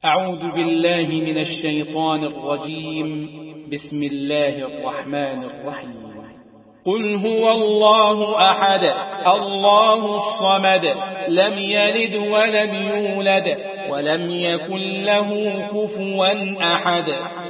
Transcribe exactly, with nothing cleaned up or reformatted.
أعوذ بالله من الشيطان الرجيم. بسم الله الرحمن الرحيم. قل هو الله أحد الله الصمد لم يلد ولم يولد ولم يكن له كفوا أحد.